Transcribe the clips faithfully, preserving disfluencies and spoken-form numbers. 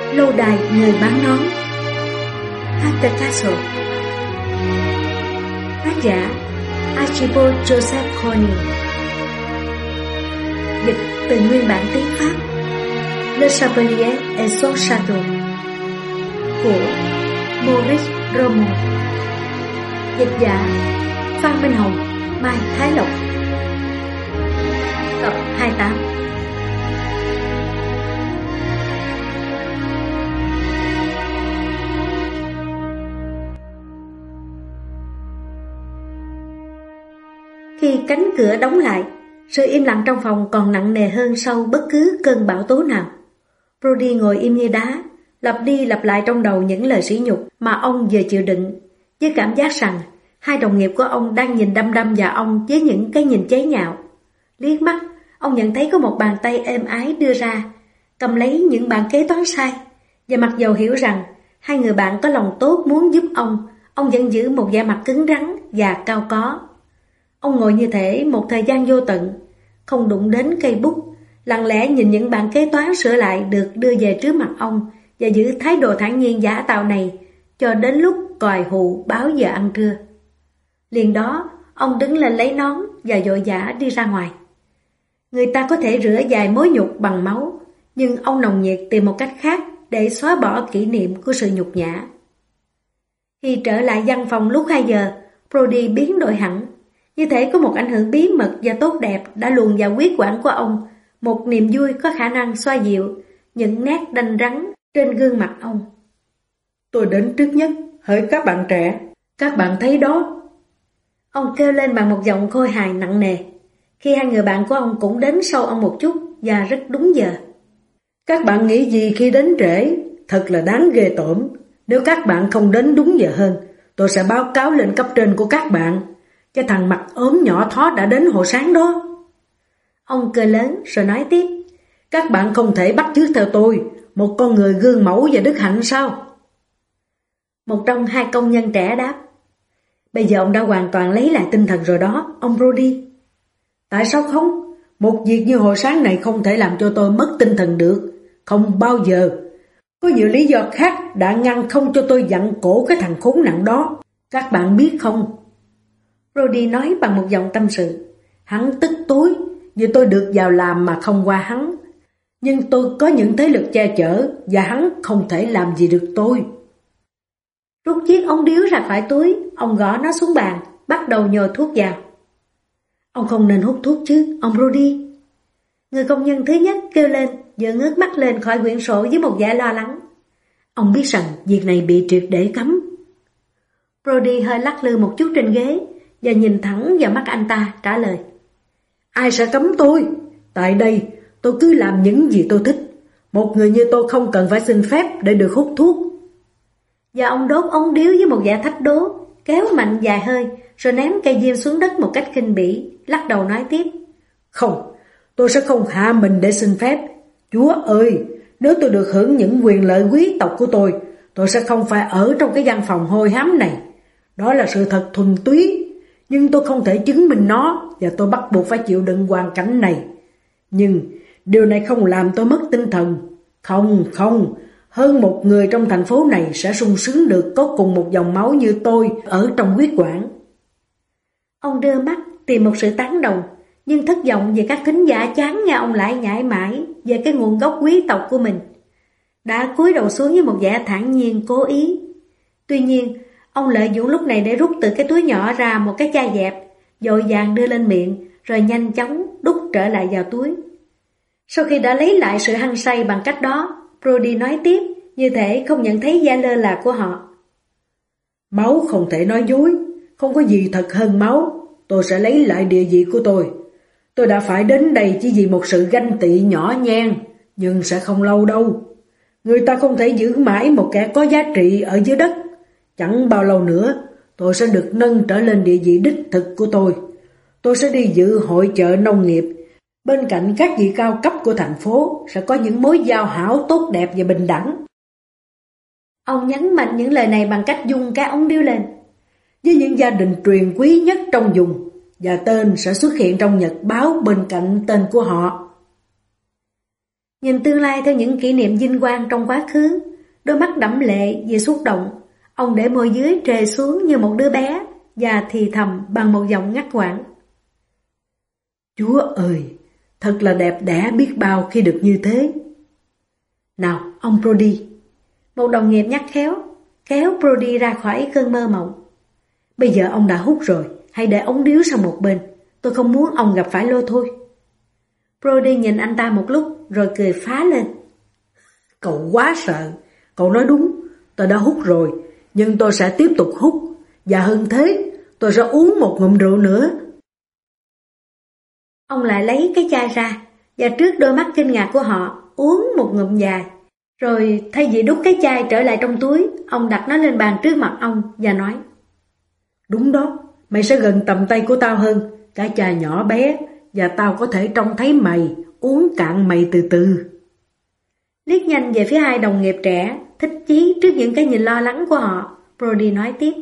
Lâu đài người bán nón. Hunter Castle. Tác giả Archibald Joseph Cornell. Dịch từ nguyên bản tiếng Pháp. Le Chevalier et son Château của Maurice Romo. Dịch giả Phan Minh Hồng, Mai Thái Lộc. Tập hai mươi tám. Khi cánh cửa đóng lại, sự im lặng trong phòng còn nặng nề hơn sau bất cứ cơn bão tố nào. Brody ngồi im như đá, lặp đi lặp lại trong đầu những lời sỉ nhục mà ông vừa chịu đựng, với cảm giác rằng hai đồng nghiệp của ông đang nhìn đăm đăm vào ông với những cái nhìn chế nhạo. Liếc mắt, ông nhận thấy có một bàn tay êm ái đưa ra, cầm lấy những bảng kế toán sai, và mặc dầu hiểu rằng hai người bạn có lòng tốt muốn giúp ông, ông vẫn giữ một vẻ mặt cứng rắn và cao có. Ông ngồi như thể một thời gian vô tận, không đụng đến cây bút, lặng lẽ nhìn những bảng kế toán sửa lại được đưa về trước mặt ông và giữ thái độ thản nhiên giả tạo này cho đến lúc còi hụ báo giờ ăn trưa. Liền đó, ông đứng lên lấy nón và vội vã đi ra ngoài. Người ta có thể rửa vài mối nhục bằng máu, nhưng ông nồng nhiệt tìm một cách khác để xóa bỏ kỷ niệm của sự nhục nhã. Khi trở lại văn phòng lúc hai giờ, Brody biến đổi hẳn. Như thể có một ảnh hưởng bí mật và tốt đẹp đã luồn vào huyết quản của ông, một niềm vui có khả năng xoa dịu những nét đanh rắn trên gương mặt ông. Tôi đến trước nhất, hỡi các bạn trẻ, các bạn thấy đó. Ông kêu lên bằng một giọng khôi hài nặng nề, khi hai người bạn của ông cũng đến sau ông một chút và rất đúng giờ. Các bạn nghĩ gì khi đến trễ? Thật là đáng ghê tởm. Nếu các bạn không đến đúng giờ hơn, tôi sẽ báo cáo lên cấp trên của các bạn. Cái thằng mặt ốm nhỏ thó đã đến hồi sáng đó. Ông cười lớn rồi nói tiếp. Các bạn không thể bắt chước theo tôi, một con người gương mẫu và đức hạnh sao? Một trong hai công nhân trẻ đáp. Bây giờ ông đã hoàn toàn lấy lại tinh thần rồi đó, ông Brody. Tại sao không? Một việc như hồi sáng này không thể làm cho tôi mất tinh thần được. Không bao giờ. Có nhiều lý do khác đã ngăn không cho tôi dặn cổ cái thằng khốn nạn đó. Các bạn biết không? Brody nói bằng một giọng tâm sự. Hắn tức tối vì tôi được vào làm mà không qua hắn. Nhưng tôi có những thế lực che chở và hắn không thể làm gì được tôi. Rút chiếc ống điếu ra khỏi túi, ông gõ nó xuống bàn, bắt đầu nhồi thuốc vào. Ông không nên hút thuốc chứ, ông Brody. Người công nhân thứ nhất kêu lên, vừa ngước mắt lên khỏi quyển sổ với một vẻ lo lắng. Ông biết rằng việc này bị triệt để cấm. Brody hơi lắc lư một chút trên ghế và nhìn thẳng vào mắt anh ta trả lời. Ai sẽ cấm tôi? Tại đây tôi cứ làm những gì tôi thích. Một người như tôi không cần phải xin phép để được hút thuốc. Và ông đốt ống điếu với một vẻ thách đố, kéo mạnh vài hơi rồi ném cây diêm xuống đất một cách khinh bỉ, lắc đầu nói tiếp. Không, tôi sẽ không hạ mình để xin phép. Chúa ơi, nếu tôi được hưởng những quyền lợi quý tộc của tôi, tôi sẽ không phải ở trong cái văn phòng hôi hám này. Đó là sự thật thuần túy. Nhưng tôi không thể chứng minh nó và tôi bắt buộc phải chịu đựng hoàn cảnh này. Nhưng điều này không làm tôi mất tinh thần. Không, không, hơn một người trong thành phố này sẽ sung sướng được có cùng một dòng máu như tôi ở trong huyết quản. Ông đưa mắt tìm một sự tán đồng, nhưng thất vọng về các thính giả chán nghe ông lại nhải mãi về cái nguồn gốc quý tộc của mình. Đã cúi đầu xuống với một vẻ thản nhiên cố ý. Tuy nhiên, ông lợi dụng lúc này để rút từ cái túi nhỏ ra một cái chai dẹp, vội vàng đưa lên miệng, rồi nhanh chóng đút trở lại vào túi. Sau khi đã lấy lại sự hăng say bằng cách đó, Brody nói tiếp, như thể không nhận thấy vẻ lơ là của họ. Máu không thể nói dối, không có gì thật hơn máu. Tôi sẽ lấy lại địa vị của tôi. Tôi đã phải đến đây chỉ vì một sự ganh tị nhỏ nhen, nhưng sẽ không lâu đâu. Người ta không thể giữ mãi một kẻ có giá trị ở dưới đất. Chẳng bao lâu nữa, tôi sẽ được nâng trở lên địa vị đích thực của tôi. Tôi sẽ đi dự hội chợ nông nghiệp. Bên cạnh các vị cao cấp của thành phố sẽ có những mối giao hảo tốt đẹp và bình đẳng. Ông nhấn mạnh những lời này bằng cách dung cái ống điếu lên. Với những gia đình truyền quý nhất trong vùng, và tên sẽ xuất hiện trong nhật báo bên cạnh tên của họ. Nhìn tương lai theo những kỷ niệm vinh quang trong quá khứ, đôi mắt đẫm lệ vì xúc động, ông để môi dưới trề xuống như một đứa bé và thì thầm bằng một giọng ngắt quãng. Chúa ơi, thật là đẹp đẽ biết bao khi được như thế. Nào, ông Brody. Một đồng nghiệp nhắc khéo, kéo Brody ra khỏi cơn mơ mộng. Bây giờ ông đã hút rồi, hãy để ống điếu sang một bên. Tôi không muốn ông gặp phải lôi thôi. Brody nhìn anh ta một lúc rồi cười phá lên. Cậu quá sợ. Cậu nói đúng, tôi đã hút rồi, nhưng tôi sẽ tiếp tục hút. Và hơn thế, tôi sẽ uống một ngụm rượu nữa. Ông lại lấy cái chai ra, và trước đôi mắt kinh ngạc của họ, uống một ngụm dài. Rồi thay vì đút cái chai trở lại trong túi, ông đặt nó lên bàn trước mặt ông và nói. Đúng đó, mày sẽ gần tầm tay của tao hơn. Cái chai nhỏ bé, và tao có thể trông thấy mày, uống cạn mày từ từ. Liếc nhanh về phía hai đồng nghiệp trẻ, thích chí trước những cái nhìn lo lắng của họ, Brody nói tiếp.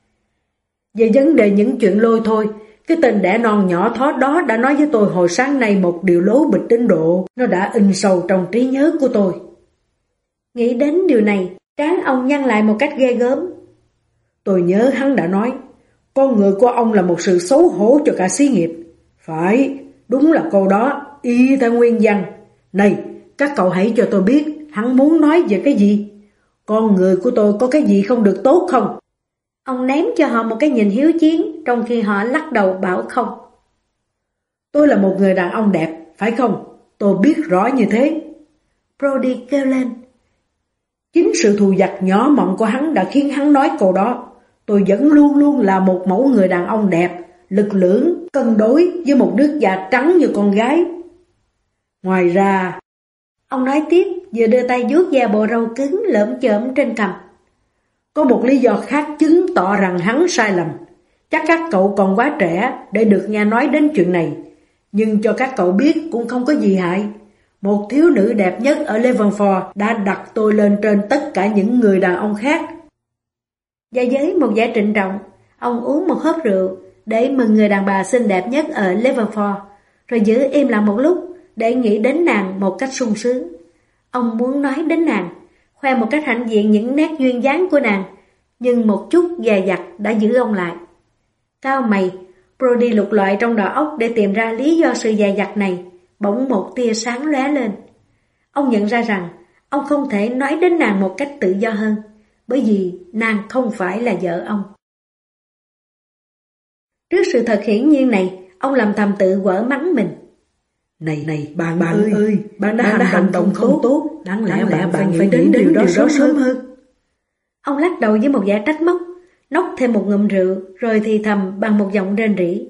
Về vấn đề những chuyện lôi thôi, cái tên đẻ non nhỏ thó đó đã nói với tôi hồi sáng nay một điều lố bịch đến độ, nó đã in sâu trong trí nhớ của tôi. Nghĩ đến điều này, trán ông nhăn lại một cách ghê gớm. Tôi nhớ hắn đã nói, con người của ông là một sự xấu hổ cho cả xí nghiệp. Phải, đúng là câu đó, y theo nguyên văn. Này, các cậu hãy cho tôi biết, hắn muốn nói về cái gì? Con người của tôi có cái gì không được tốt không? Ông ném cho họ một cái nhìn hiếu chiến, trong khi họ lắc đầu bảo không. Tôi là một người đàn ông đẹp, phải không? Tôi biết rõ như thế. Brody kêu lên. Chính sự thù vặt nhỏ mọn của hắn đã khiến hắn nói câu đó. Tôi vẫn luôn luôn là một mẫu người đàn ông đẹp, lực lưỡng, cân đối với một nước da trắng như con gái. Ngoài ra, ông nói tiếp, vừa đưa tay vuốt ve bộ râu cứng lởm chởm trên cằm. Có một lý do khác chứng tỏ rằng hắn sai lầm. Chắc các cậu còn quá trẻ để được nghe nói đến chuyện này. Nhưng cho các cậu biết cũng không có gì hại. Một thiếu nữ đẹp nhất ở Leavenworth đã đặt tôi lên trên tất cả những người đàn ông khác. Và với một vẻ trịnh trọng, ông uống một hớp rượu để mừng người đàn bà xinh đẹp nhất ở Leavenworth, rồi giữ im lặng một lúc để nghĩ đến nàng một cách sung sướng. Ông muốn nói đến nàng, khoe một cách hãnh diện những nét duyên dáng của nàng, nhưng một chút dè dặt đã giữ ông lại. Cao mày, Brody lục lọi trong đầu óc để tìm ra lý do sự dè dặt này, bỗng một tia sáng lóe lên. Ông nhận ra rằng ông không thể nói đến nàng một cách tự do hơn, bởi vì nàng không phải là vợ ông. Trước sự thật hiển nhiên này, ông làm thầm tự quở mắng mình. Này này, bạn bạn ơi, ơi bạn đã, bạn đã hành động không tốt, tốt. Đáng lẽ bạn, bạn phải, phải đến điều đó sớm hơn. hơn. Ông lắc đầu với một vẻ trách móc, nốc thêm một ngụm rượu, rồi thì thầm bằng một giọng rên rỉ.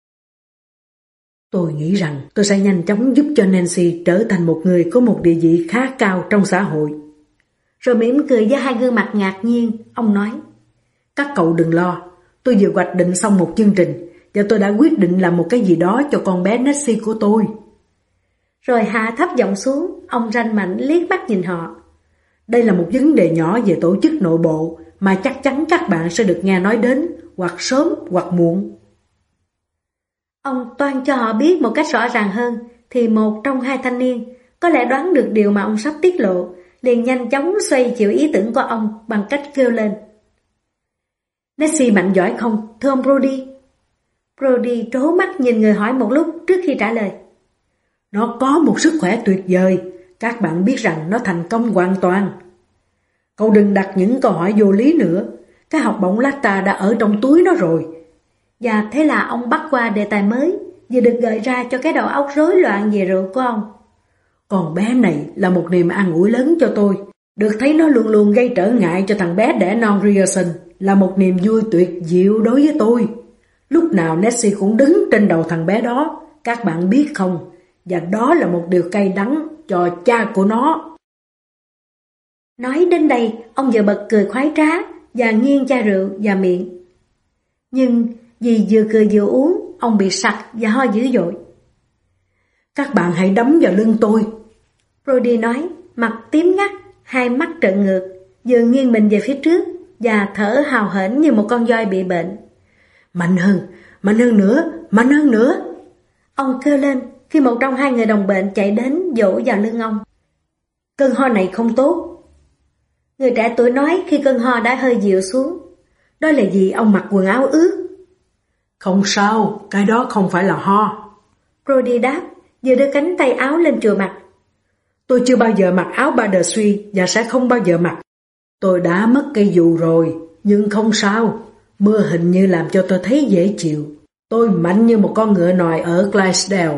Tôi nghĩ rằng tôi sẽ nhanh chóng giúp cho Nancy trở thành một người có một địa vị khá cao trong xã hội. Rồi mỉm cười với hai gương mặt ngạc nhiên, ông nói. Các cậu đừng lo, tôi vừa hoạch định xong một chương trình, và tôi đã quyết định làm một cái gì đó cho con bé Nancy của tôi. Rồi hạ thấp giọng xuống, ông ranh mảnh liếc mắt nhìn họ. Đây là một vấn đề nhỏ về tổ chức nội bộ mà chắc chắn các bạn sẽ được nghe nói đến, hoặc sớm hoặc muộn. Ông toan cho họ biết một cách rõ ràng hơn, thì một trong hai thanh niên có lẽ đoán được điều mà ông sắp tiết lộ, liền nhanh chóng xoay chiều ý tưởng của ông bằng cách kêu lên. Nancy mạnh giỏi không, thưa ông Brody? Brody trố mắt nhìn người hỏi một lúc trước khi trả lời. Nó có một sức khỏe tuyệt vời, các bạn biết rằng nó thành công hoàn toàn. Cậu đừng đặt những câu hỏi vô lý nữa, cái học bổng Lacta đã ở trong túi nó rồi. Và thế là ông bắt qua đề tài mới, vừa được gợi ra cho cái đầu óc rối loạn về rượu của ông. Còn bé này là một niềm an ủi lớn cho tôi. Được thấy nó luôn luôn gây trở ngại cho thằng bé đẻ non Ryerson là một niềm vui tuyệt diệu đối với tôi. Lúc nào Nancy cũng đứng trên đầu thằng bé đó, các bạn biết không? Và đó là một điều cay đắng cho cha của nó. Nói đến đây, ông vừa bật cười khoái trá và nghiêng chai rượu vào miệng. Nhưng vì vừa cười vừa uống, ông bị sặc và ho dữ dội. Các bạn hãy đấm vào lưng tôi, Brody nói, mặt tím ngắt, hai mắt trợn ngược, vừa nghiêng mình về phía trước và thở hào hển như một con voi bị bệnh. Mạnh hơn, mạnh hơn nữa, mạnh hơn nữa. Ông kêu lên khi một trong hai người đồng bệnh chạy đến vỗ vào lưng ông. Cơn ho này không tốt. Người trẻ tuổi nói khi cơn ho đã hơi dịu xuống. Đó là vì ông mặc quần áo ướt. Không sao, cái đó không phải là ho. Brody đáp, vừa đưa cánh tay áo lên chùa mặt. Tôi chưa bao giờ mặc áo ba đờ suy và sẽ không bao giờ mặc. Tôi đã mất cây dù rồi, nhưng không sao. Mưa hình như làm cho tôi thấy dễ chịu. Tôi mạnh như một con ngựa nòi ở Clydesdale.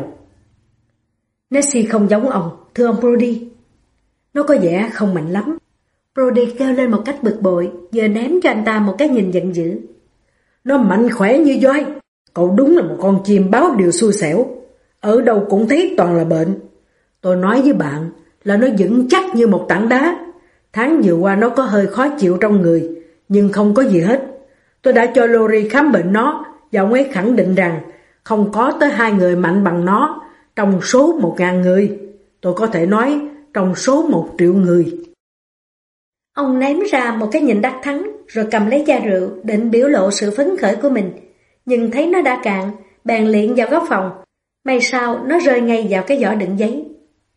Nessie không giống ông, thưa ông Brody. Nó có vẻ không mạnh lắm. Brody kêu lên một cách bực bội, vừa ném cho anh ta một cái nhìn giận dữ. Nó mạnh khỏe như voi. Cậu đúng là một con chim báo điều xui xẻo. Ở đâu cũng thấy toàn là bệnh. Tôi nói với bạn là nó vững chắc như một tảng đá. Tháng vừa qua nó có hơi khó chịu trong người, nhưng không có gì hết. Tôi đã cho Lori khám bệnh nó, và ông ấy khẳng định rằng không có tới hai người mạnh bằng nó trong số một ngàn người. Tôi có thể nói trong số một triệu người. Ông ném ra một cái nhìn đắc thắng, rồi cầm lấy chai rượu định biểu lộ sự phấn khởi của mình. Nhưng thấy nó đã cạn, bèn liệng vào góc phòng. May sao nó rơi ngay vào cái giỏ đựng giấy.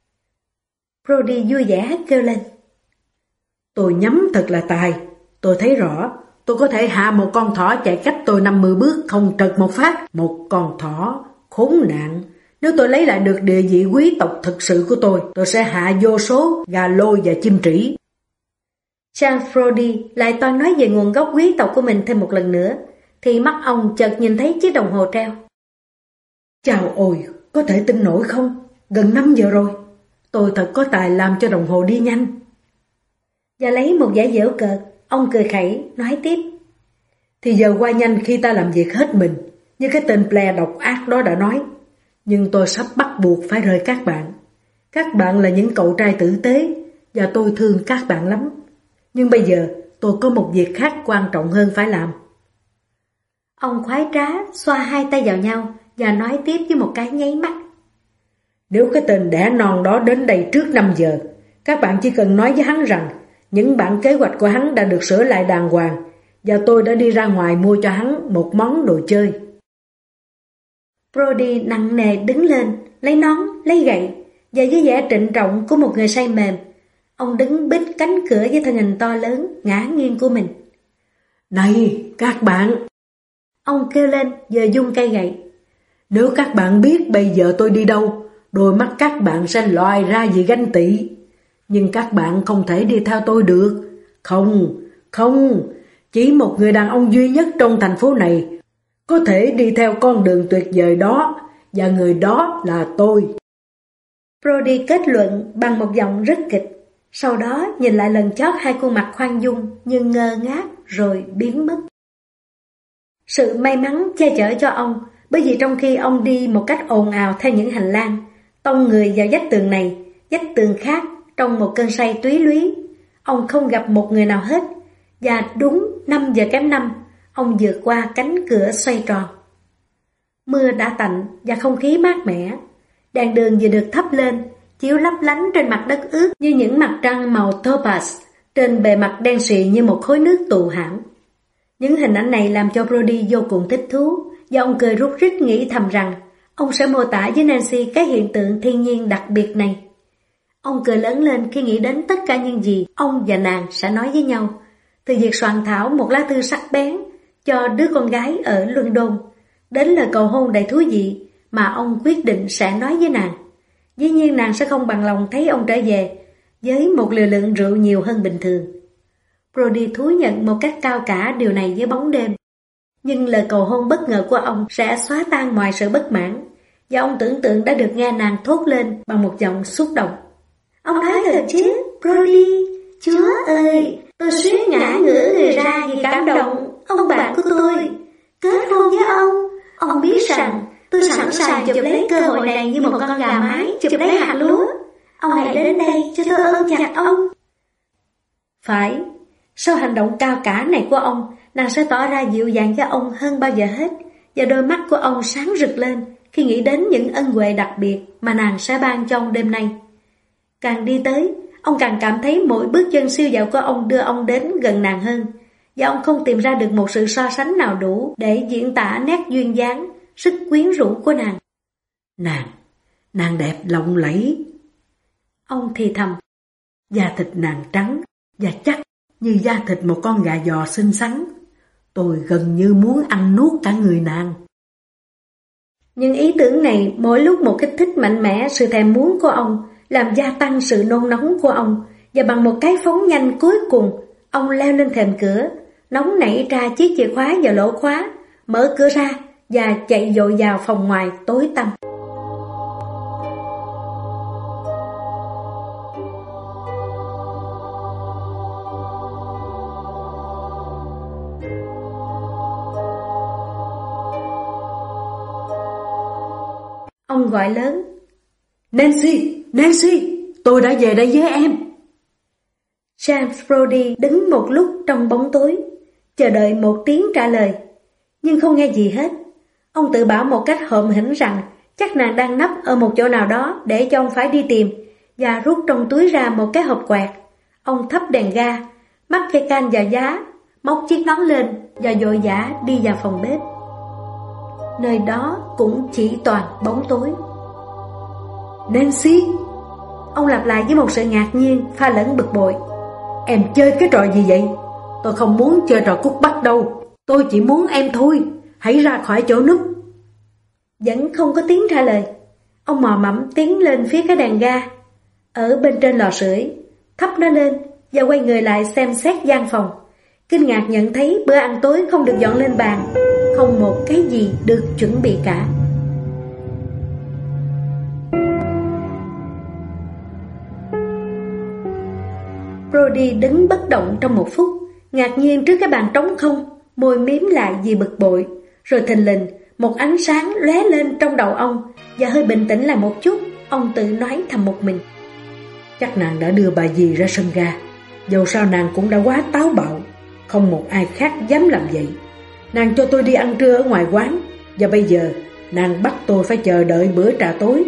Brody vui vẻ kêu lên. Tôi nhắm thật là tài. Tôi thấy rõ, tôi có thể hạ một con thỏ chạy cách tôi năm mươi bước không trật một phát. Một con thỏ khốn nạn. Nếu tôi lấy lại được địa vị quý tộc thực sự của tôi, tôi sẽ hạ vô số gà lôi và chim trĩ. Charles Brody lại toan nói về nguồn gốc quý tộc của mình thêm một lần nữa, thì mắt ông chợt nhìn thấy chiếc đồng hồ treo. Chào ôi, có thể tin nổi không? Gần năm giờ rồi. Tôi thật có tài làm cho đồng hồ đi nhanh. Và lấy một vẻ giễu cợt, ông cười khẩy, nói tiếp. Thì giờ qua nhanh khi ta làm việc hết mình, như cái tên Blair độc ác đó đã nói. Nhưng tôi sắp bắt buộc phải rời các bạn. Các bạn là những cậu trai tử tế, và tôi thương các bạn lắm. Nhưng bây giờ tôi có một việc khác quan trọng hơn phải làm. Ông khoái trá, xoa hai tay vào nhau và nói tiếp với một cái nháy mắt. Nếu cái tên đẻ non đó đến đây trước năm giờ, các bạn chỉ cần nói với hắn rằng những bản kế hoạch của hắn đã được sửa lại đàng hoàng, và tôi đã đi ra ngoài mua cho hắn một món đồ chơi. Brody nặng nề đứng lên, lấy nón, lấy gậy, và với vẻ trịnh trọng của một người say mềm, ông đứng bít cánh cửa với thân hình to lớn, ngã nghiêng của mình. Này, các bạn! Ông kêu lên, vừa dung cây gậy. Nếu các bạn biết bây giờ tôi đi đâu, đôi mắt các bạn sẽ lòi ra vì ganh tị. Nhưng các bạn không thể đi theo tôi được. Không, không, chỉ một người đàn ông duy nhất trong thành phố này có thể đi theo con đường tuyệt vời đó, và người đó là tôi. Brody kết luận bằng một giọng rất kịch, sau đó nhìn lại lần chót hai khuôn mặt khoan dung nhưng ngơ ngác rồi biến mất. Sự may mắn che chở cho ông, bởi vì trong khi ông đi một cách ồn ào theo những hành lang, tông người vào vách tường này, vách tường khác, trong một cơn say túy lúy, ông không gặp một người nào hết, và đúng năm giờ kém năm, ông vượt qua cánh cửa xoay tròn. Mưa đã tạnh và không khí mát mẻ, đèn đường vừa được thắp lên, chiếu lấp lánh trên mặt đất ướt như những mặt trăng màu topaz, trên bề mặt đen sì như một khối nước tụ hãm. Những hình ảnh này làm cho Brody vô cùng thích thú, và ông cười rút rít nghĩ thầm rằng ông sẽ mô tả với Nancy cái hiện tượng thiên nhiên đặc biệt này. Ông cười lớn lên khi nghĩ đến tất cả những gì ông và nàng sẽ nói với nhau, từ việc soạn thảo một lá thư sắc bén cho đứa con gái ở London, đến lời cầu hôn đầy thú vị mà ông quyết định sẽ nói với nàng. Dĩ nhiên nàng sẽ không bằng lòng thấy ông trở về với một liều lượng rượu nhiều hơn bình thường. Brody thú nhận một cách cao cả điều này với bóng đêm. Nhưng lời cầu hôn bất ngờ của ông sẽ xóa tan mọi sự bất mãn, và ông tưởng tượng đã được nghe nàng thốt lên bằng một giọng xúc động. Ông nói thật chứ, Brody? Chúa ơi, tôi suýt ngã ngửa người ra vì cảm động, ông bạn của tôi. Kết hôn với ông, ông biết rằng tôi sẵn sàng chụp lấy cơ hội này như một con gà mái chụp lấy hạt lúa. Ông hãy đến đây cho tôi ôm chặt ông. Phải, sau hành động cao cả này của ông, nàng sẽ tỏ ra dịu dàng cho ông hơn bao giờ hết, và đôi mắt của ông sáng rực lên khi nghĩ đến những ân huệ đặc biệt mà nàng sẽ ban cho ông đêm nay. Càng đi tới, ông càng cảm thấy mỗi bước chân siêu dạo của ông đưa ông đến gần nàng hơn, và ông không tìm ra được một sự so sánh nào đủ để diễn tả nét duyên dáng, sức quyến rũ của nàng. Nàng, nàng đẹp lộng lẫy. Ông thì thầm. Da thịt nàng trắng và chắc như da thịt một con gà giò xinh xắn. Tôi gần như muốn ăn nuốt cả người nàng. Nhưng ý tưởng này mỗi lúc một kích thích mạnh mẽ sự thèm muốn của ông, làm gia tăng sự nôn nóng của ông, và bằng một cái phóng nhanh cuối cùng, ông leo lên thềm cửa, nóng nảy ra chiếc chìa khóa vào lỗ khóa, mở cửa ra và chạy vội vào phòng ngoài tối tăm. Ông gọi lớn: Nancy, Nancy, tôi đã về đây với em. James Brody đứng một lúc trong bóng tối, chờ đợi một tiếng trả lời, nhưng không nghe gì hết. Ông tự bảo một cách hậm hĩnh rằng chắc nàng đang nấp ở một chỗ nào đó để cho ông phải đi tìm, và rút trong túi ra một cái hộp quẹt. Ông thắp đèn ga, mắc cây can vào giá, móc chiếc nón lên và vội vã đi vào phòng bếp. Nơi đó cũng chỉ toàn bóng tối. Nancy, ông lặp lại với một sự ngạc nhiên pha lẫn bực bội. Em chơi cái trò gì vậy? Tôi không muốn chơi trò cút bắt đâu. Tôi chỉ muốn em thôi. Hãy ra khỏi chỗ núp. Vẫn không có tiếng trả lời. Ông mò mẫm tiến lên phía cái đèn ga ở bên trên lò sưởi, thắp nó lên và quay người lại xem xét gian phòng. Kinh ngạc nhận thấy bữa ăn tối không được dọn lên bàn, không một cái gì được chuẩn bị cả. Brody đứng bất động trong một phút, ngạc nhiên trước cái bàn trống không, môi mím lại vì bực bội. Rồi thình lình, một ánh sáng lóe lên trong đầu ông, và hơi bình tĩnh lại một chút, ông tự nói thầm một mình: chắc nàng đã đưa bà dì ra sân ga. Dầu sao nàng cũng đã quá táo bạo, không một ai khác dám làm vậy. Nàng cho tôi đi ăn trưa ở ngoài quán, và bây giờ nàng bắt tôi phải chờ đợi bữa trà tối.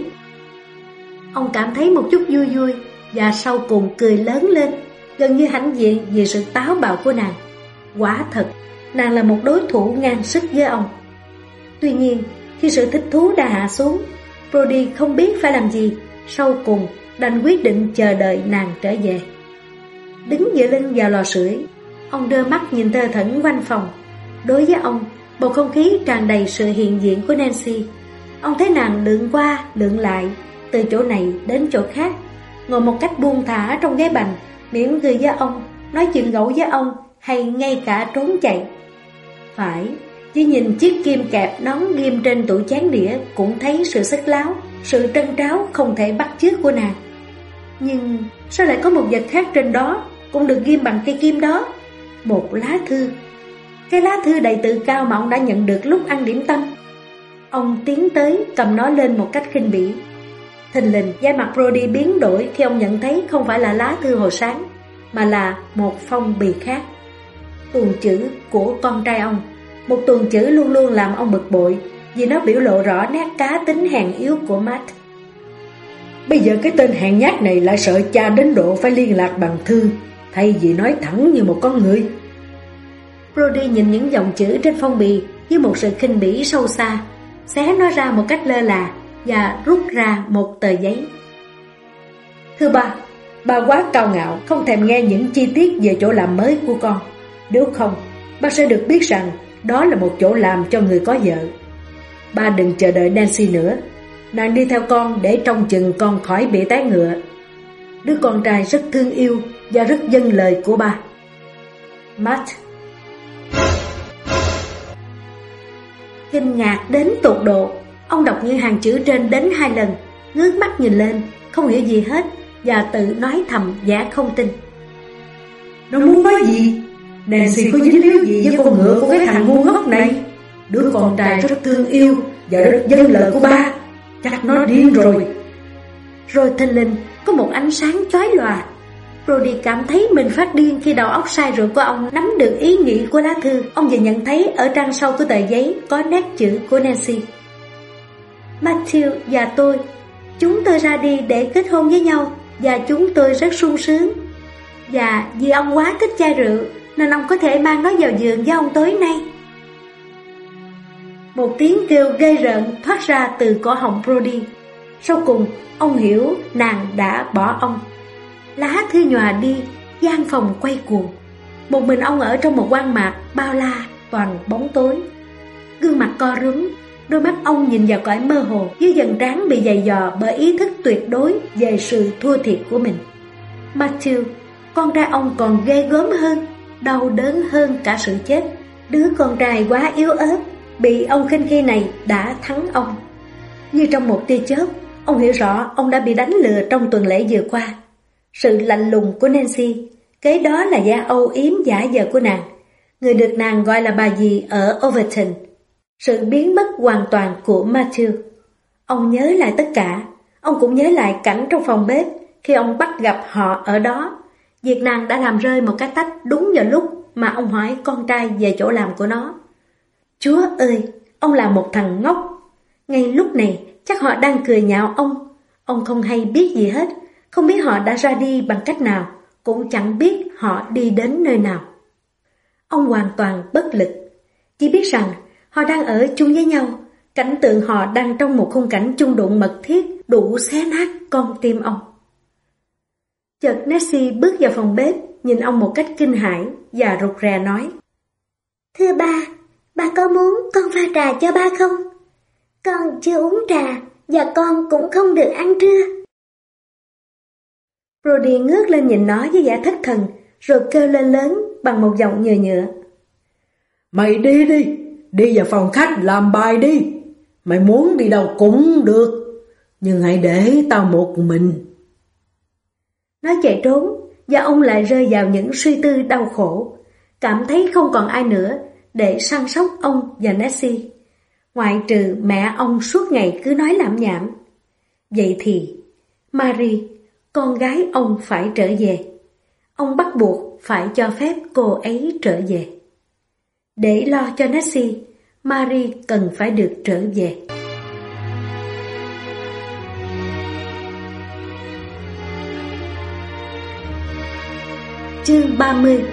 Ông cảm thấy một chút vui vui, và sau cùng cười lớn lên, gần như hãnh diện vì sự táo bạo của nàng. Quả thật, nàng là một đối thủ ngang sức với ông. Tuy nhiên, khi sự thích thú đã hạ xuống, Brody không biết phải làm gì, sau cùng đành quyết định chờ đợi nàng trở về. Đứng dựa lưng vào lò sưởi, ông đưa mắt nhìn thơ thẩn quanh phòng. Đối với ông, bầu không khí tràn đầy sự hiện diện của Nancy. Ông thấy nàng lượn qua, lượn lại, từ chỗ này đến chỗ khác, ngồi một cách buông thả trong ghế bành, mỉm cười với ông, nói chuyện gẫu với ông, hay ngay cả trốn chạy. Phải, chỉ nhìn chiếc kim kẹp nón ghim trên tủ chén đĩa cũng thấy sự sức láo, sự trân tráo không thể bắt chước của nàng. Nhưng sao lại có một vật khác trên đó, cũng được ghim bằng cây kim đó? Một lá thư. Cái lá thư đầy tự cao mà ông đã nhận được lúc ăn điểm tâm. Ông tiến tới cầm nó lên một cách khinh bỉ. Thình lình, da mặt Brody biến đổi khi ông nhận thấy không phải là lá thư hồi sáng, mà là một phong bì khác. Tuồng chữ của con trai ông. Một tuồng chữ luôn luôn làm ông bực bội, vì nó biểu lộ rõ nét cá tính hèn yếu của Matt. Bây giờ cái tên hèn nhát này lại sợ cha đến độ phải liên lạc bằng thư, thay vì nói thẳng như một con người. Brody nhìn những dòng chữ trên phong bì với một sự khinh bỉ sâu xa, xé nó ra một cách lơ là và rút ra một tờ giấy. Thưa ba, ba quá cao ngạo, không thèm nghe những chi tiết về chỗ làm mới của con. Nếu không, ba sẽ được biết rằng đó là một chỗ làm cho người có vợ. Ba đừng chờ đợi Nancy nữa. Nàng đi theo con để trông chừng con khỏi bị té ngựa. Đứa con trai rất thương yêu và rất vâng lời của ba. Matt. Kinh ngạc đến tột độ, ông đọc những hàng chữ trên đến hai lần, ngước mắt nhìn lên, không hiểu gì hết, và tự nói thầm vẻ không tin. Nó muốn nói gì? Nancy có dính líu gì với con ngựa của cái thằng ngu ngốc này? Đứa con trai rất thương yêu và rất vâng lời của ba. Chắc nó điên rồi. Rồi thình lình có một ánh sáng chói lòa. Brody cảm thấy mình phát điên khi đầu óc sai rượu của ông nắm được ý nghĩ của lá thư. Ông vừa nhận thấy ở trang sau của tờ giấy có nét chữ của Nancy. Matthew và tôi, chúng tôi ra đi để kết hôn với nhau, và chúng tôi rất sung sướng. Và vì ông quá thích chai rượu nên ông có thể mang nó vào giường với ông tối nay. Một tiếng kêu ghê rợn thoát ra từ cổ họng Brody. Sau cùng ông hiểu nàng đã bỏ ông. Lá thư nhòa đi, gian phòng quay cuồng. Một mình ông ở trong một quan mạc bao la, toàn bóng tối. Gương mặt co rúm, đôi mắt ông nhìn vào cõi mơ hồ, dưới dần trán bị dày dò bởi ý thức tuyệt đối về sự thua thiệt của mình. Matthew, con trai ông còn ghê gớm hơn, đau đớn hơn cả sự chết. Đứa con trai quá yếu ớt, bị ông khinh khi này đã thắng ông. Như trong một tia chớp, ông hiểu rõ ông đã bị đánh lừa trong tuần lễ vừa qua. Sự lạnh lùng của Nancy, kế đó là da âu yếm giả vờ của nàng, người được nàng gọi là bà dì ở Overton. Sự biến mất hoàn toàn của Matthew. Ông nhớ lại tất cả. Ông cũng nhớ lại cảnh trong phòng bếp khi ông bắt gặp họ ở đó. Việc nàng đã làm rơi một cái tách đúng vào lúc mà ông hỏi con trai về chỗ làm của nó. Chúa ơi, ông là một thằng ngốc. Ngay lúc này chắc họ đang cười nhạo ông. Ông không hay biết gì hết, không biết họ đã ra đi bằng cách nào, cũng chẳng biết họ đi đến nơi nào. Ông hoàn toàn bất lực, chỉ biết rằng họ đang ở chung với nhau. Cảnh tượng họ đang trong một khung cảnh chung đụng mật thiết đủ xé nát con tim ông. Chợt Nancy bước vào phòng bếp, nhìn ông một cách kinh hãi và rụt rè nói: Thưa ba, ba có muốn con pha trà cho ba không? Con chưa uống trà và con cũng không được ăn trưa. Brody ngước lên nhìn nó với vẻ thất thần, rồi kêu lên lớn bằng một giọng nhựa nhựa: Mày đi đi, đi vào phòng khách làm bài đi. Mày muốn đi đâu cũng được, nhưng hãy để tao một mình. Nó chạy trốn, và ông lại rơi vào những suy tư đau khổ, cảm thấy không còn ai nữa để săn sóc ông và Nancy, ngoại trừ mẹ ông suốt ngày cứ nói lảm nhảm. Vậy thì Marie, con gái ông phải trở về. Ông bắt buộc phải cho phép cô ấy trở về. Để lo cho Nancy, Marie cần phải được trở về. Chương ba mươi.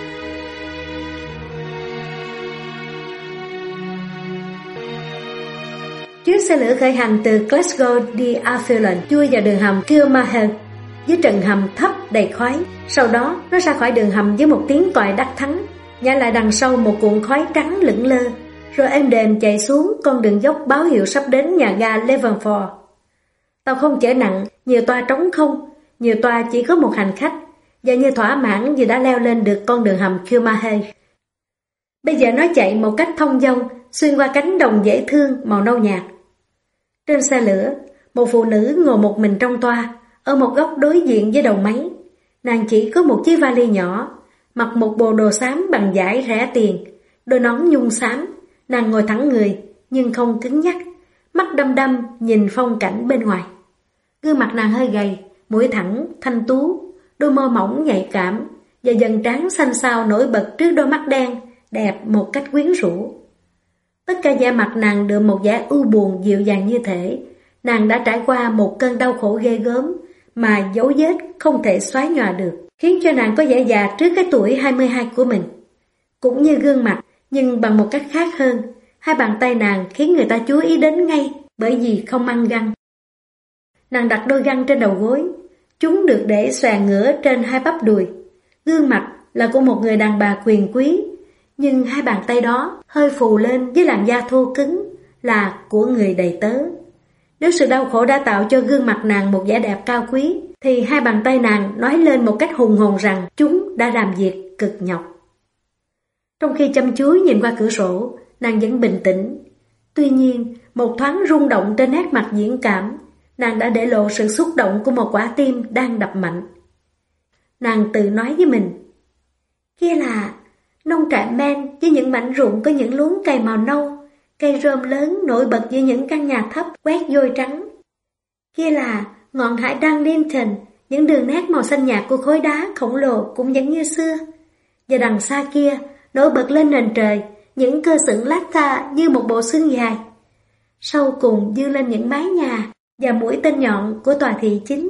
Chiếc xe lửa khởi hành từ Glasgow đi Athlone chui vào đường hầm Kilmaher với trần hầm thấp đầy khói. Sau đó nó ra khỏi đường hầm với một tiếng còi đắc thắng, nhả lại đằng sau một cuộn khói trắng lững lơ, rồi êm đềm chạy xuống con đường dốc báo hiệu sắp đến nhà ga Levenford. Tàu không chở nặng, nhiều toa trống không, nhiều toa chỉ có một hành khách, và như thỏa mãn vì đã leo lên được con đường hầm Kilmaher. Bây giờ nó chạy một cách thông dong xuyên qua cánh đồng dễ thương màu nâu nhạt. Trên xe lửa, một phụ nữ ngồi một mình trong toa, ở một góc đối diện với đầu máy. Nàng chỉ có một chiếc vali nhỏ, mặc một bộ đồ xám bằng vải rẻ tiền, đôi nón nhung xám. Nàng ngồi thẳng người nhưng không cứng nhắc, mắt đăm đăm nhìn phong cảnh bên ngoài. Gương mặt nàng hơi gầy, mũi thẳng, thanh tú, đôi môi mỏng nhạy cảm, và dần trán xanh xao nổi bật trước đôi mắt đen, đẹp một cách quyến rũ. Tất cả vẻ mặt nàng được một vẻ ưu buồn dịu dàng như thể nàng đã trải qua một cơn đau khổ ghê gớm mà dấu vết không thể xóa nhòa được, khiến cho nàng có vẻ già trước cái tuổi hai mươi hai của mình. Cũng như gương mặt, nhưng bằng một cách khác hơn, hai bàn tay nàng khiến người ta chú ý đến ngay bởi vì không mang găng. Nàng đặt đôi găng trên đầu gối, chúng được để xòe ngửa trên hai bắp đùi. Gương mặt là của một người đàn bà quyền quý, nhưng hai bàn tay đó hơi phù lên với làn da thô cứng là của người đầy tớ. Nếu sự đau khổ đã tạo cho gương mặt nàng một vẻ đẹp cao quý, thì hai bàn tay nàng nói lên một cách hùng hồn rằng chúng đã làm việc cực nhọc. Trong khi chăm chú nhìn qua cửa sổ, nàng vẫn bình tĩnh. Tuy nhiên, một thoáng rung động trên nét mặt diễn cảm, nàng đã để lộ sự xúc động của một quả tim đang đập mạnh. Nàng tự nói với mình: kia là nông trại men với những mảnh ruộng có những luống cây màu nâu, cây rơm lớn nổi bật giữa những căn nhà thấp quét vôi trắng. Kia là ngọn hải đăng Linton, những đường nét màu xanh nhạt của khối đá khổng lồ cũng vẫn như xưa. Và đằng xa kia, nổi bật lên nền trời, những cơ xưởng lát ta như một bộ xương dài. Sau cùng dương lên những mái nhà và mũi tên nhọn của tòa thị chính.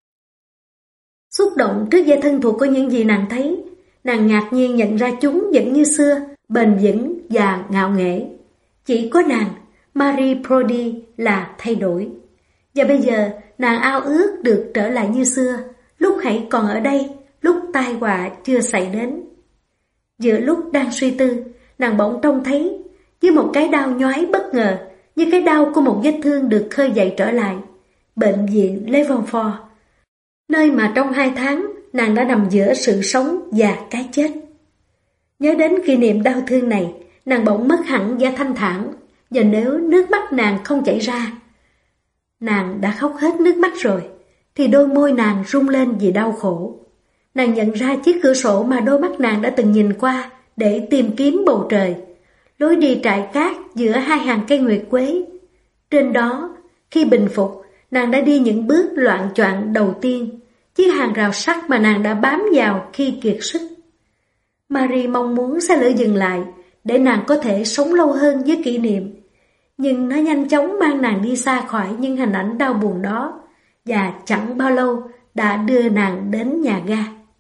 Xúc động trước vẻ thân thuộc của những gì nàng thấy, nàng ngạc nhiên nhận ra chúng vẫn như xưa, bền vững và ngạo nghễ. Chỉ có nàng, Marie Brodie, là thay đổi. Và bây giờ nàng ao ước được trở lại như xưa, lúc hãy còn ở đây, lúc tai họa chưa xảy đến. Giữa lúc đang suy tư, nàng bỗng trông thấy với một cái đau nhói bất ngờ, như cái đau của một vết thương được khơi dậy trở lại, bệnh viện Leavenworth, nơi mà trong hai tháng nàng đã nằm giữa sự sống và cái chết. Nhớ đến kỷ niệm đau thương này, nàng bỗng mất hẳn vẻ thanh thản, và nếu nước mắt nàng không chảy ra, nàng đã khóc hết nước mắt rồi, thì đôi môi nàng rung lên vì đau khổ. Nàng nhận ra chiếc cửa sổ mà đôi mắt nàng đã từng nhìn qua để tìm kiếm bầu trời, lối đi trại cát giữa hai hàng cây nguyệt quế. Trên đó, khi bình phục, nàng đã đi những bước loạng choạng đầu tiên, chiếc hàng rào sắt mà nàng đã bám vào khi kiệt sức. Marie mong muốn xe lửa dừng lại để nàng có thể sống lâu hơn với kỷ niệm, nhưng nó nhanh chóng mang nàng đi xa khỏi những hình ảnh đau buồn đó, và chẳng bao lâu đã đưa nàng đến nhà ga.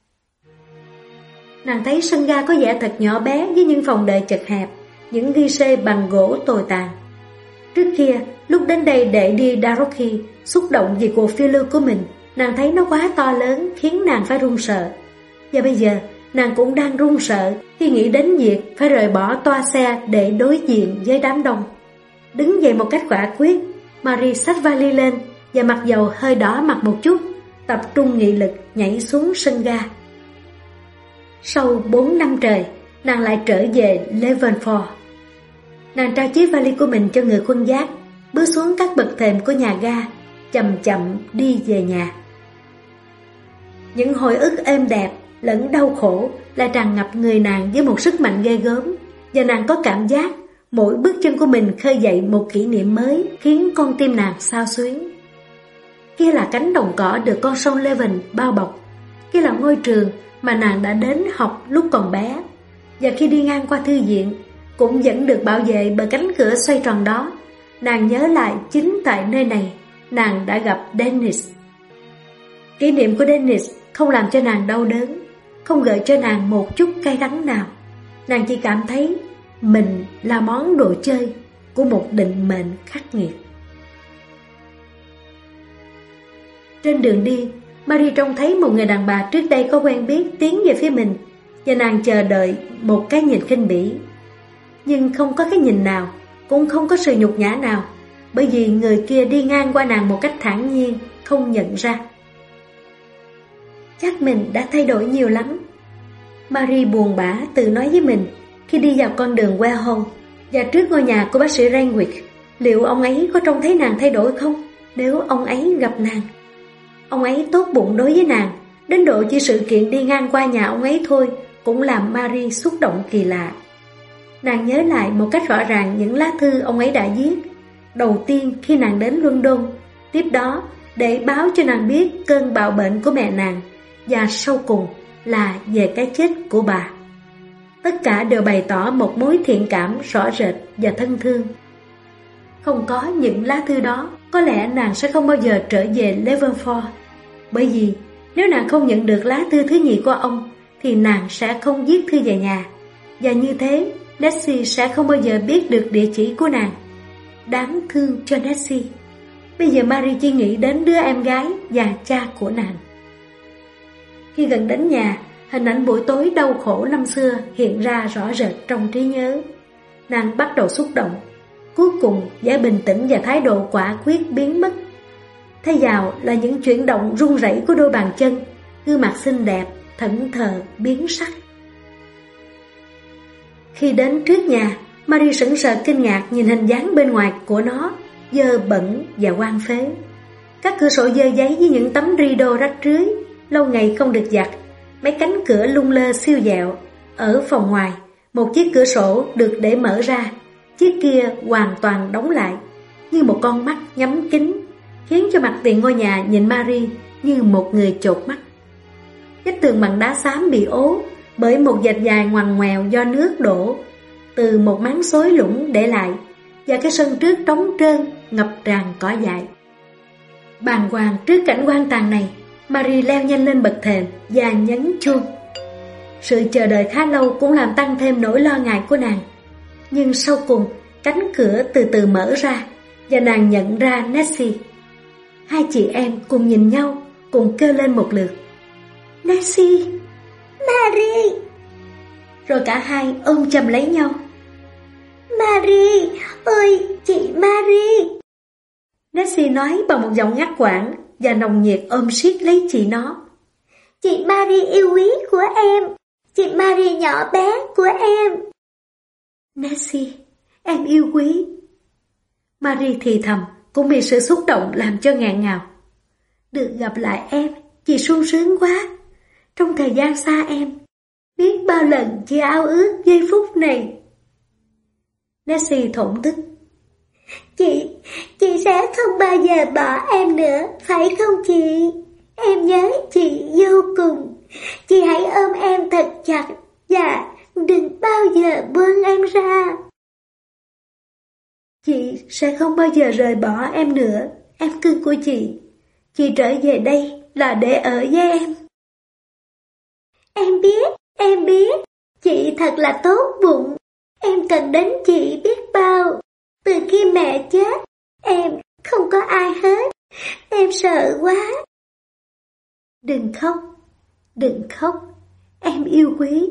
Nàng thấy sân ga có vẻ thật nhỏ bé với những phòng đợi chật hẹp, những ghi xê bằng gỗ tồi tàn. Trước kia, lúc đến đây để đi Darroch, xúc động vì cuộc phiêu lưu của mình, nàng thấy nó quá to lớn khiến nàng phải run sợ. Và bây giờ, nàng cũng đang run sợ khi nghĩ đến việc phải rời bỏ toa xe để đối diện với đám đông. Đứng dậy một cách quả quyết, Marie xách vali lên và mặc dầu hơi đỏ mặt một chút, tập trung nghị lực nhảy xuống sân ga. Sau bốn năm trời, nàng lại trở về Leavenworth. Nàng trao chiếc vali của mình cho người khuân vác, bước xuống các bậc thềm của nhà ga, chậm chậm đi về nhà. Những hồi ức êm đẹp lẫn đau khổ lại tràn ngập người nàng với một sức mạnh ghê gớm, và nàng có cảm giác mỗi bước chân của mình khơi dậy một kỷ niệm mới khiến con tim nàng xao xuyến. Kia là cánh đồng cỏ được con sông Leven bao bọc, kia là ngôi trường mà nàng đã đến học lúc còn bé, và khi đi ngang qua thư viện cũng vẫn được bảo vệ bởi cánh cửa xoay tròn đó. Nàng nhớ lại chính tại nơi này nàng đã gặp Dennis. Kỷ niệm của Dennis không làm cho nàng đau đớn, không gợi cho nàng một chút cay đắng nào. Nàng chỉ cảm thấy mình là món đồ chơi của một định mệnh khắc nghiệt. Trên đường đi, Marie trông thấy một người đàn bà trước đây có quen biết tiến về phía mình, và nàng chờ đợi một cái nhìn khinh bỉ. Nhưng không có cái nhìn nào, cũng không có sự nhục nhã nào, bởi vì người kia đi ngang qua nàng một cách thản nhiên, không nhận ra. Chắc mình đã thay đổi nhiều lắm, Marie buồn bã tự nói với mình khi đi vào con đường Wellhole và trước ngôi nhà của bác sĩ Renwick. Liệu ông ấy có trông thấy nàng thay đổi không nếu ông ấy gặp nàng? Ông ấy tốt bụng đối với nàng, đến độ chỉ sự kiện đi ngang qua nhà ông ấy thôi cũng làm Marie xúc động kỳ lạ. Nàng nhớ lại một cách rõ ràng những lá thư ông ấy đã viết, đầu tiên khi nàng đến London, tiếp đó để báo cho nàng biết cơn bạo bệnh của mẹ nàng, và sau cùng là về cái chết của bà. Tất cả đều bày tỏ một mối thiện cảm rõ rệt và thân thương. Không có những lá thư đó, có lẽ nàng sẽ không bao giờ trở về Leavenworth, bởi vì nếu nàng không nhận được lá thư thứ nhì của ông thì nàng sẽ không viết thư về nhà, và như thế Nessie sẽ không bao giờ biết được địa chỉ của nàng. Đáng thương cho Nessie. Bây giờ Marie chỉ nghĩ đến đứa em gái và cha của nàng. Khi gần đến nhà, hình ảnh buổi tối đau khổ năm xưa hiện ra rõ rệt trong trí nhớ. Nàng bắt đầu xúc động. Cuối cùng vẻ bình tĩnh và thái độ quả quyết biến mất. Thay vào là những chuyển động run rẩy của đôi bàn chân, gương mặt xinh đẹp, thẫn thờ, biến sắc. Khi đến trước nhà, Marie sững sờ kinh ngạc nhìn hình dáng bên ngoài của nó, dơ bẩn và hoang phế. Các cửa sổ dơ giấy với những tấm rideau rách rưới, lâu ngày không được giặt, mấy cánh cửa lung lơ siêu dẹo. Ở phòng ngoài, một chiếc cửa sổ được để mở ra, chiếc kia hoàn toàn đóng lại, như một con mắt nhắm kín, khiến cho mặt tiền ngôi nhà nhìn Marie như một người chột mắt. Vách tường bằng đá xám bị ố bởi một vệt dài ngoằn ngoèo do nước đổ từ một máng xối lũng để lại, và cái sân trước trống trơn ngập tràn cỏ dại. Bàng hoàng trước cảnh quan tàn này, Marie leo nhanh lên bậc thềm và nhấn chuông. Sự chờ đợi khá lâu cũng làm tăng thêm nỗi lo ngại của nàng. Nhưng sau cùng, cánh cửa từ từ mở ra và nàng nhận ra Nessie. Hai chị em cùng nhìn nhau, cùng kêu lên một lượt. Nancy, Marie. Rồi cả hai ôm chầm lấy nhau. Marie, ơi, chị Marie. Nancy nói bằng một giọng ngắt quãng và nồng nhiệt ôm siết lấy chị nó. Chị Marie yêu quý của em, chị Marie nhỏ bé của em. Nancy, em yêu quý. Marie thì thầm, cũng bị sự xúc động làm cho ngạn ngào. Được gặp lại em, chị sung sướng quá. Trong thời gian xa em, biết bao lần chị ao ước giây phút này. Nancy thổn thức. Chị, chị sẽ không bao giờ bỏ em nữa, phải không chị? Em nhớ chị vô cùng. Chị hãy ôm em thật chặt và đừng bao giờ buông em ra. Chị sẽ không bao giờ rời bỏ em nữa, em cưng của chị. Chị trở về đây là để ở với em. Em biết, em biết. Chị thật là tốt bụng. Em cần đến chị biết bao. Từ khi mẹ chết, em không có ai hết. Em sợ quá. Đừng khóc, đừng khóc. Em yêu quý.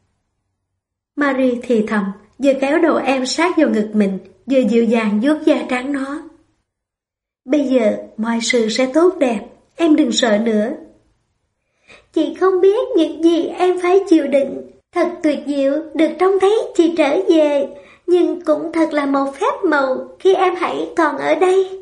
Marie thì thầm, vừa kéo đầu em sát vào ngực mình, vừa dịu dàng vuốt da trắng nó. Bây giờ mọi sự sẽ tốt đẹp, em đừng sợ nữa. Chị không biết những gì em phải chịu đựng. Thật tuyệt diệu được trông thấy chị trở về, nhưng cũng thật là một phép màu khi em hãy còn ở đây.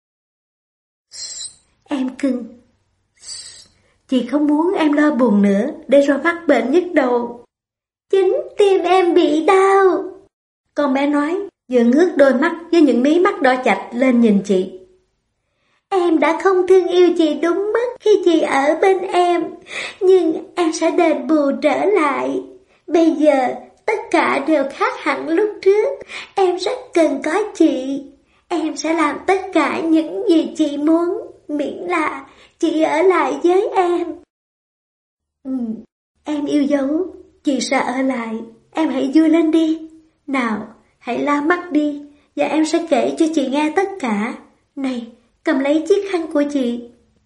Em cưng. Chị không muốn em lo buồn nữa, để rồi mắc bệnh nhức đầu. Chính tim em bị đau. Con bé nói, vừa ngước đôi mắt với những mí mắt đỏ chạch lên nhìn chị. Em đã không thương yêu chị đúng mức khi chị ở bên em, nhưng em sẽ đền bù trở lại. Bây giờ, tất cả đều khác hẳn lúc trước. Em rất cần có chị. Em sẽ làm tất cả những gì chị muốn, miễn là chị ở lại với em. Ừ, em yêu dấu, chị sẽ ở lại. Em hãy vui lên đi. Nào, hãy la mắt đi, và em sẽ kể cho chị nghe tất cả. Này, cầm lấy chiếc khăn của chị.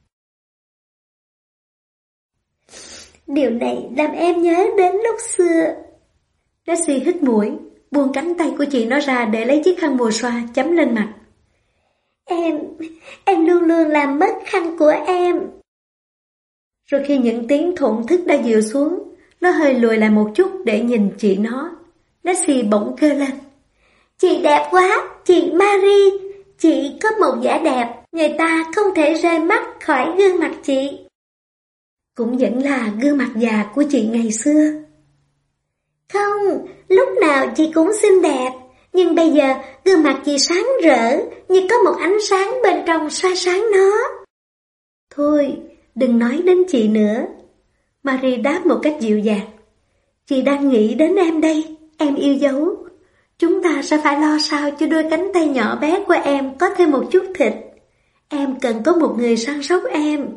Điều này làm em nhớ đến lúc xưa. Nancy hít mũi, buông cánh tay của chị nó ra để lấy chiếc khăn mùa xoa chấm lên mặt. Em, em luôn luôn làm mất khăn của em. Rồi khi những tiếng thổn thức đã dịu xuống, nó hơi lùi lại một chút để nhìn chị nó. Nancy bỗng kêu lên. Chị đẹp quá, chị Marie. Chị có một vẻ đẹp, người ta không thể rời mắt khỏi gương mặt chị. Cũng vẫn là gương mặt già của chị ngày xưa. Không, lúc nào chị cũng xinh đẹp, nhưng bây giờ gương mặt chị sáng rỡ, như có một ánh sáng bên trong soi sáng nó. Thôi, đừng nói đến chị nữa. Marie đáp một cách dịu dàng. Chị đang nghĩ đến em đây, em yêu dấu. Chúng ta sẽ phải lo sao cho đôi cánh tay nhỏ bé của em có thêm một chút thịt. Em cần có một người săn sóc em.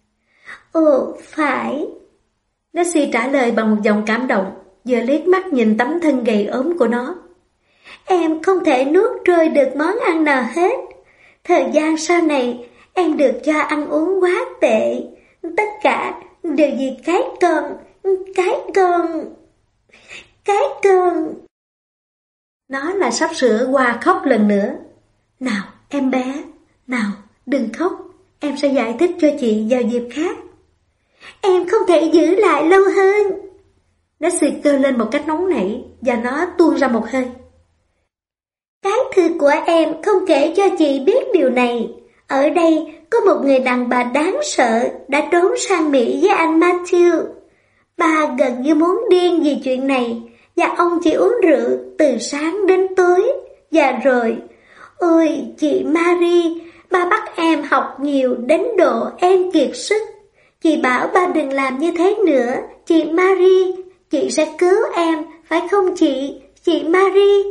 Ồ, phải. Nancy trả lời bằng một giọng cảm động, vừa liếc mắt nhìn tấm thân gầy ốm của nó. Em không thể nuốt trôi được món ăn nào hết. Thời gian sau này, em được cho ăn uống quá tệ. Tất cả đều vì cái con, cái con, cái con. Nó là sắp sửa qua khóc lần nữa. Nào, em bé, nào, đừng khóc. Em sẽ giải thích cho chị vào dịp khác. Em không thể giữ lại lâu hơn. Nancy kêu lên một cách nóng nảy và nó tuôn ra một hơi. Cái thư của em không kể cho chị biết điều này. Ở đây có một người đàn bà đáng sợ đã trốn sang Mỹ với anh Matthew. Bà gần như muốn điên vì chuyện này, và ông chỉ uống rượu từ sáng đến tối. Và rồi, ôi chị Marie, ba bắt em học nhiều đến độ em kiệt sức. Chị bảo ba đừng làm như thế nữa, chị Marie, chị sẽ cứu em, phải không chị, chị Marie?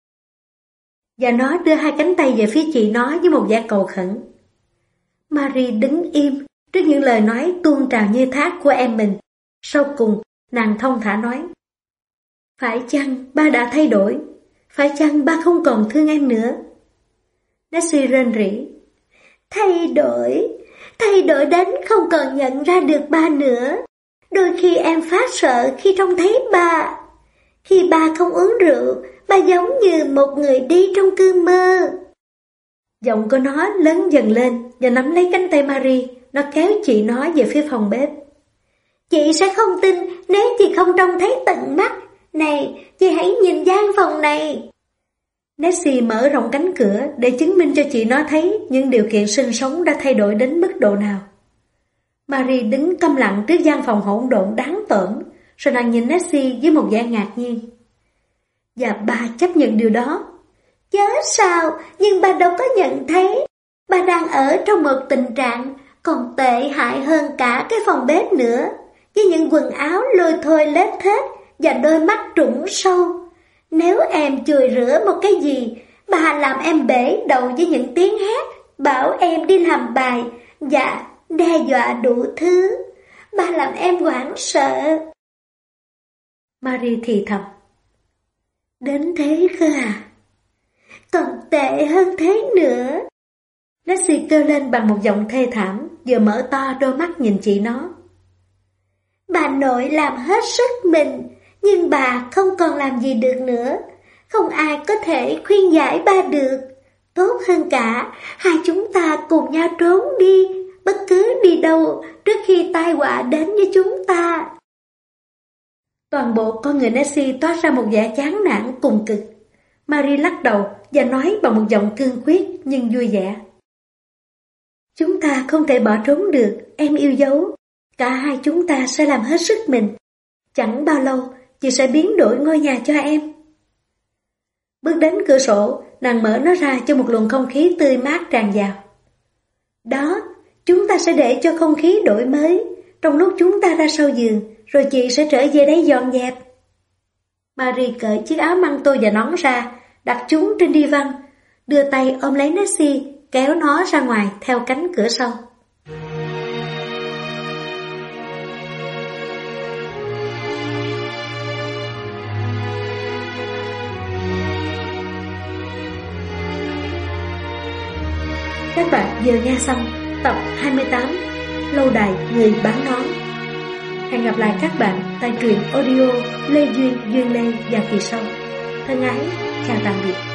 Và nó đưa hai cánh tay về phía chị nó với một vẻ cầu khẩn. Marie đứng im trước những lời nói tuôn trào như thác của em mình. Sau cùng, nàng thông thả nói. Phải chăng ba đã thay đổi? Phải chăng ba không còn thương em nữa? Nancy rên rỉ. Thay đổi, thay đổi đến không còn nhận ra được ba nữa. Đôi khi em phát sợ khi trông thấy ba. Khi ba không uống rượu, ba giống như một người đi trong cơn mơ. Giọng của nó lớn dần lên và nắm lấy cánh tay Marie, nó kéo chị nó về phía phòng bếp. Chị sẽ không tin nếu chị không trông thấy tận mắt. Này, chị hãy nhìn gian phòng này. Nessie mở rộng cánh cửa để chứng minh cho chị nó thấy những điều kiện sinh sống đã thay đổi đến mức độ nào. Marie đứng câm lặng trước gian phòng hỗn độn đáng tởm, rồi nàng nhìn Nessie với một vẻ ngạc nhiên. Và bà chấp nhận điều đó. Chớ sao, nhưng bà đâu có nhận thấy. Bà đang ở trong một tình trạng còn tệ hại hơn cả cái phòng bếp nữa, với những quần áo lôi thôi lết thết và đôi mắt trũng sâu. Nếu em chùi rửa một cái gì, bà làm em bể đầu với những tiếng hét, bảo em đi làm bài và đe dọa đủ thứ. Bà làm em hoảng sợ. Marie thì thầm. Đến thế cơ à? Còn tệ hơn thế nữa. Nessie kêu lên bằng một giọng thê thảm, vừa mở to đôi mắt nhìn chị nó. Bà nội làm hết sức mình, nhưng bà không còn làm gì được nữa. Không ai có thể khuyên giải ba được. Tốt hơn cả, hai chúng ta cùng nhau trốn đi, bất cứ đi đâu trước khi tai họa đến với chúng ta. Toàn bộ con người Nessie toát ra một vẻ chán nản cùng cực. Marie lắc đầu và nói bằng một giọng cương quyết nhưng vui vẻ. Chúng ta không thể bỏ trốn được, em yêu dấu. Cả hai chúng ta sẽ làm hết sức mình. Chẳng bao lâu, chị sẽ biến đổi ngôi nhà cho em. Bước đến cửa sổ, nàng mở nó ra cho một luồng không khí tươi mát tràn vào. Đó, chúng ta sẽ để cho không khí đổi mới. Trong lúc chúng ta ra sau giường, rồi chị sẽ trở về đây dọn dẹp. Marie cởi chiếc áo măng tô và nón ra, đặt chúng trên đi văn, đưa tay ôm lấy Nessie, kéo nó ra ngoài theo cánh cửa sau. Các bạn vừa nghe xong tập hai mươi tám Lâu đài người bán nón. Hẹn gặp lại các bạn tại truyện audio Lê Duyên, Duyên Lê và kỳ sau. Thân ái, chào tạm biệt.